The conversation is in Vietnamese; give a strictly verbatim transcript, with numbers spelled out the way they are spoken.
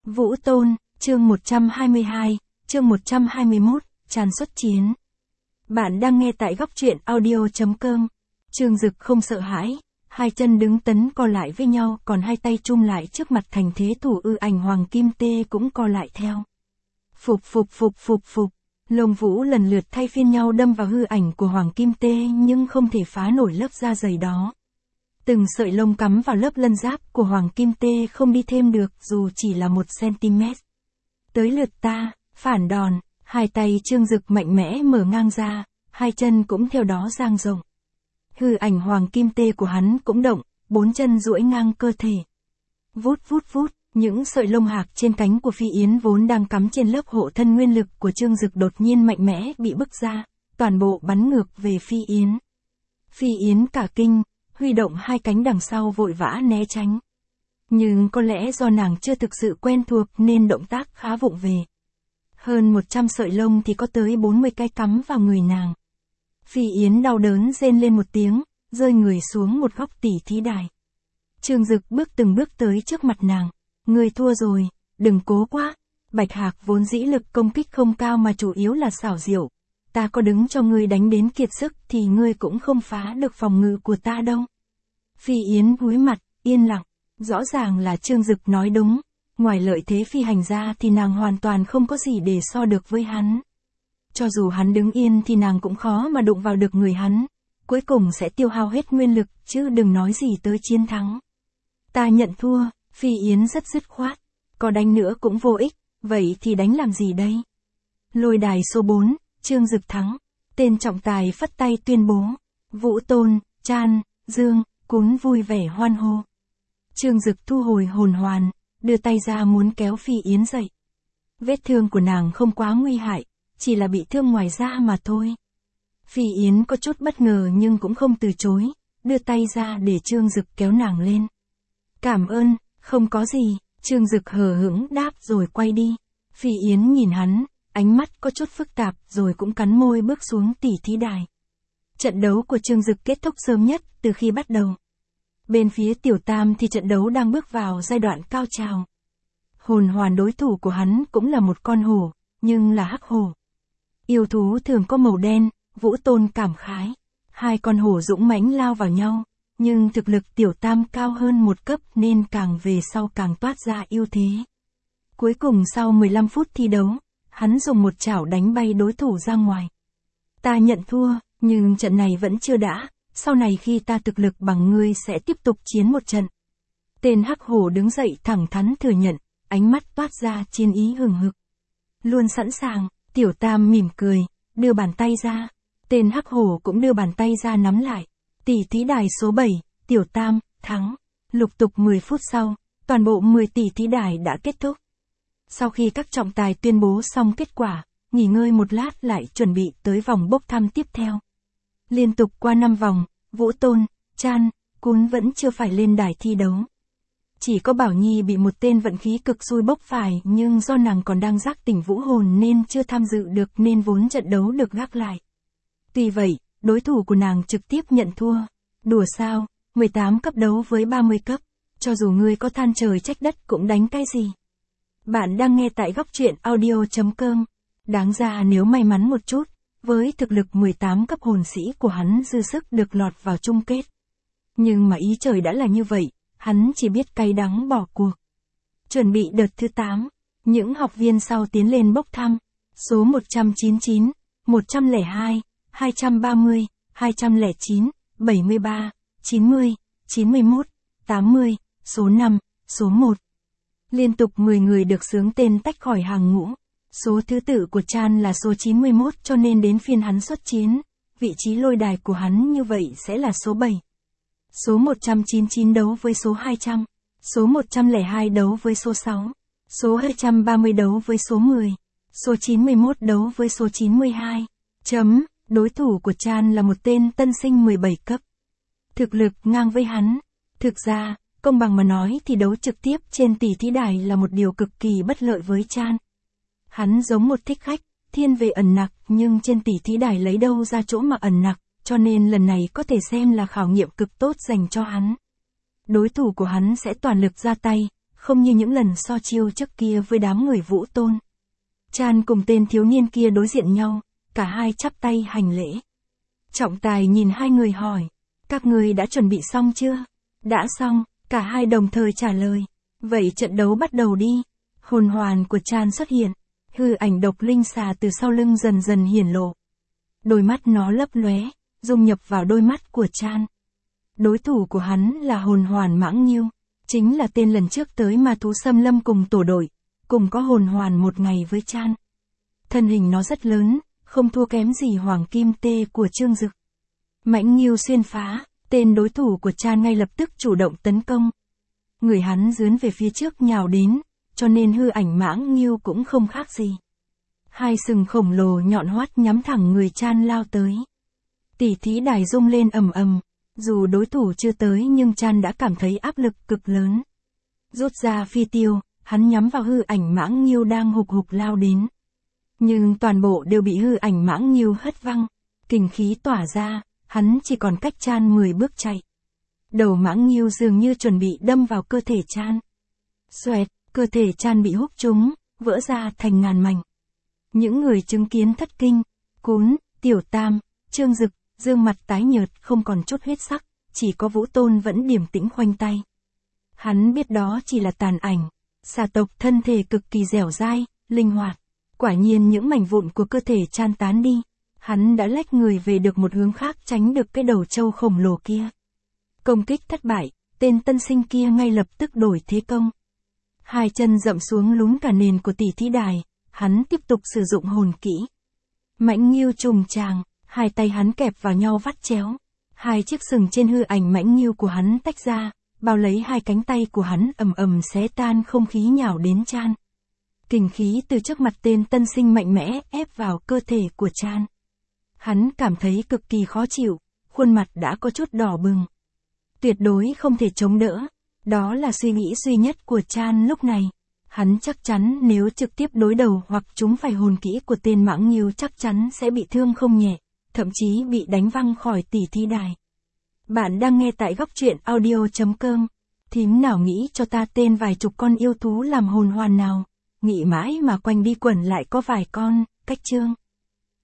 Vũ Tôn, chương một trăm hai mươi hai, chương một trăm hai mươi mốt, tràn xuất chiến. Bạn đang nghe tại góc truyện audio chấm com. Trương Dực không sợ hãi, hai chân đứng tấn co lại với nhau, còn hai tay chum lại trước mặt thành thế thủ ư ảnh Hoàng Kim Tê cũng co lại theo. Phục phục phục phục phục, lông vũ lần lượt thay phiên nhau đâm vào hư ảnh của Hoàng Kim Tê nhưng không thể phá nổi lớp da dày đó. Từng sợi lông cắm vào lớp lân giáp của Hoàng Kim Tê không đi thêm được dù chỉ là một xăng-ti-mét. Tới lượt ta, phản đòn, hai tay Trương Dực mạnh mẽ mở ngang ra, hai chân cũng theo đó dang rộng. Hư ảnh Hoàng Kim Tê của hắn cũng động, bốn chân duỗi ngang cơ thể. Vút vút vút, những sợi lông hạc trên cánh của Phi Yến vốn đang cắm trên lớp hộ thân nguyên lực của Trương Dực đột nhiên mạnh mẽ bị bức ra, toàn bộ bắn ngược về Phi Yến. Phi Yến cả kinh, huy động hai cánh đằng sau vội vã né tránh. Nhưng có lẽ do nàng chưa thực sự quen thuộc nên động tác khá vụng về. Hơn một trăm sợi lông thì có tới bốn mươi cái cắm vào người nàng. Phi Yến đau đớn rên lên một tiếng, rơi người xuống một góc tỉ thí đài. Trương Dực bước từng bước tới trước mặt nàng. Ngươi thua rồi, đừng cố quá. Bạch Hạc vốn dĩ lực công kích không cao mà chủ yếu là xảo diệu. Ta có đứng cho ngươi đánh đến kiệt sức thì ngươi cũng không phá được phòng ngự của ta đâu. Phi Yến cúi mặt, yên lặng. Rõ ràng là Trương Dực nói đúng. Ngoài lợi thế phi hành ra thì nàng hoàn toàn không có gì để so được với hắn. Cho dù hắn đứng yên thì nàng cũng khó mà đụng vào được người hắn. Cuối cùng sẽ tiêu hao hết nguyên lực chứ đừng nói gì tới chiến thắng. Ta nhận thua, Phi Yến rất dứt khoát. Có đánh nữa cũng vô ích, vậy thì đánh làm gì đây? Lôi đài số bốn, Trương Dực thắng. Tên trọng tài phất tay tuyên bố. Vũ Tôn, Chan, Dương, Cún vui vẻ hoan hô. Trương Dực thu hồi hồn hoàn, đưa tay ra muốn kéo Phi Yến dậy. Vết thương của nàng không quá nguy hại, chỉ là bị thương ngoài da mà thôi. Phi Yến có chút bất ngờ nhưng cũng không từ chối, đưa tay ra để Trương Dực kéo nàng lên. Cảm ơn, không có gì, Trương Dực hờ hững đáp rồi quay đi. Phi Yến nhìn hắn, ánh mắt có chút phức tạp rồi cũng cắn môi bước xuống tỉ thí đài. Trận đấu của Trương Dực kết thúc sớm nhất từ khi bắt đầu. Bên phía Tiểu Tam thì trận đấu đang bước vào giai đoạn cao trào. Hồn hoàn đối thủ của hắn cũng là một con hổ, nhưng là hắc hổ. Yêu thú thường có màu đen, Vũ Tôn cảm khái. Hai con hổ dũng mãnh lao vào nhau, nhưng thực lực Tiểu Tam cao hơn một cấp nên càng về sau càng toát ra ưu thế. Cuối cùng sau mười lăm phút thi đấu, hắn dùng một chảo đánh bay đối thủ ra ngoài. Ta nhận thua, nhưng trận này vẫn chưa đã. Sau này khi ta thực lực bằng ngươi sẽ tiếp tục chiến một trận. Tên hắc hổ đứng dậy thẳng thắn thừa nhận, ánh mắt toát ra chiến ý hừng hực. Luôn sẵn sàng, Tiểu Tam mỉm cười, đưa bàn tay ra. Tên hắc hổ cũng đưa bàn tay ra nắm lại. Tỷ thí đài số bảy, Tiểu Tam, thắng. Lục tục mười phút sau, toàn bộ mười tỷ thí đài đã kết thúc. Sau khi các trọng tài tuyên bố xong kết quả, nghỉ ngơi một lát lại chuẩn bị tới vòng bốc thăm tiếp theo. Liên tục qua năm vòng, Vũ Tôn, Chan, Cún vẫn chưa phải lên đài thi đấu. Chỉ có Bảo Nhi bị một tên vận khí cực xui bốc phải nhưng do nàng còn đang giác tỉnh vũ hồn nên chưa tham dự được nên vốn trận đấu được gác lại. Tuy vậy, đối thủ của nàng trực tiếp nhận thua. Đùa sao, mười tám cấp đấu với ba mươi cấp, cho dù ngươi có than trời trách đất cũng đánh cái gì. Bạn đang nghe tại góc truyện audio chấm com. Đáng ra nếu may mắn một chút, với thực lực mười tám cấp hồn sĩ của hắn dư sức được lọt vào chung kết. Nhưng mà ý trời đã là như vậy, hắn chỉ biết cay đắng bỏ cuộc. Chuẩn bị đợt thứ tám, những học viên sau tiến lên bốc thăm. Số một trăm chín mươi chín, một trăm lẻ hai, hai trăm ba mươi, hai trăm lẻ chín, bảy mươi ba, chín mươi, chín mươi mốt, tám mươi, số năm, số một. Liên tục mười người được xướng tên tách khỏi hàng ngũ. Số thứ tự của Chan là số chín mươi mốt cho nên đến phiên hắn xuất chiến. Vị trí lôi đài của hắn như vậy sẽ là số bảy. Số một trăm chín mươi chín đấu với số hai trăm. Số một trăm lẻ hai đấu với số sáu. Số hai trăm ba mươi đấu với số mười. Số chín mươi mốt đấu với số chín mươi hai. Chấm, đối thủ của Chan là một tên tân sinh mười bảy cấp. Thực lực ngang với hắn. Thực ra, công bằng mà nói thì đấu trực tiếp trên tỷ thí đài là một điều cực kỳ bất lợi với Chan. Hắn giống một thích khách, thiên về ẩn nặc nhưng trên tỷ thí đài lấy đâu ra chỗ mà ẩn nặc, cho nên lần này có thể xem là khảo nghiệm cực tốt dành cho hắn. Đối thủ của hắn sẽ toàn lực ra tay, không như những lần so chiêu trước kia với đám người Vũ Tôn. Chan cùng tên thiếu niên kia đối diện nhau, cả hai chắp tay hành lễ. Trọng tài nhìn hai người hỏi, các người đã chuẩn bị xong chưa? Đã xong, cả hai đồng thời trả lời. Vậy trận đấu bắt đầu đi. Hồn hoàn của Chan xuất hiện, hư ảnh độc linh xà từ sau lưng dần dần hiển lộ. Đôi mắt nó lấp lóe, dung nhập vào đôi mắt của Chan. Đối thủ của hắn là hồn hoàn Mãng Nghiêu, chính là tên lần trước tới ma thú xâm lâm cùng tổ đội, cùng có hồn hoàn một ngày với Chan. Thân hình nó rất lớn, không thua kém gì Hoàng Kim Tê của Trương Dực. Mãnh Nghiêu xuyên phá, tên đối thủ của Chan ngay lập tức chủ động tấn công. Người hắn dướn về phía trước nhào đến, cho nên hư ảnh Mãng Nghiêu cũng không khác gì. Hai sừng khổng lồ nhọn hoắt nhắm thẳng người Chan lao tới. Tỷ thí đài rung lên ầm ầm, dù đối thủ chưa tới nhưng Chan đã cảm thấy áp lực cực lớn. Rút ra phi tiêu, hắn nhắm vào hư ảnh Mãng Nghiêu đang hục hục lao đến. Nhưng toàn bộ đều bị hư ảnh Mãng Nghiêu hất văng, kình khí tỏa ra, hắn chỉ còn cách Chan mười bước chạy. Đầu Mãng Nghiêu dường như chuẩn bị đâm vào cơ thể Chan. Xoẹt, cơ thể Chan bị húc trúng, vỡ ra thành ngàn mảnh. Những người chứng kiến thất kinh, Cún, Tiểu Tam, Trương Dực, dương mặt tái nhợt không còn chút huyết sắc, chỉ có Vũ Tôn vẫn điềm tĩnh khoanh tay. Hắn biết đó chỉ là tàn ảnh, xà tộc thân thể cực kỳ dẻo dai, linh hoạt. Quả nhiên những mảnh vụn của cơ thể Chan tán đi, hắn đã lách người về được một hướng khác tránh được cái đầu trâu khổng lồ kia. Công kích thất bại, tên tân sinh kia ngay lập tức đổi thế công. Hai chân dậm xuống lún cả nền của tỷ thí đài, hắn tiếp tục sử dụng hồn kỹ. Mãnh Nghiêu trùng tràng, hai tay hắn kẹp vào nhau vắt chéo. Hai chiếc sừng trên hư ảnh Mãnh Nghiêu của hắn tách ra, bao lấy hai cánh tay của hắn ầm ầm xé tan không khí nhào đến Chan. Kình khí từ trước mặt tên tân sinh mạnh mẽ ép vào cơ thể của Chan. Hắn cảm thấy cực kỳ khó chịu, khuôn mặt đã có chút đỏ bừng. Tuyệt đối không thể chống đỡ, đó là suy nghĩ duy nhất của Chan lúc này. Hắn chắc chắn nếu trực tiếp đối đầu hoặc chúng phải hồn kỹ của tên Mãng Nghiêu chắc chắn sẽ bị thương không nhẹ, thậm chí bị đánh văng khỏi tỷ thí đài. Bạn đang nghe tại góc truyện audio chấm com. Thím nào nghĩ cho ta tên vài chục con yêu thú làm hồn hoàn nào? Nghĩ mãi mà quanh đi quẩn lại có vài con, cách chương.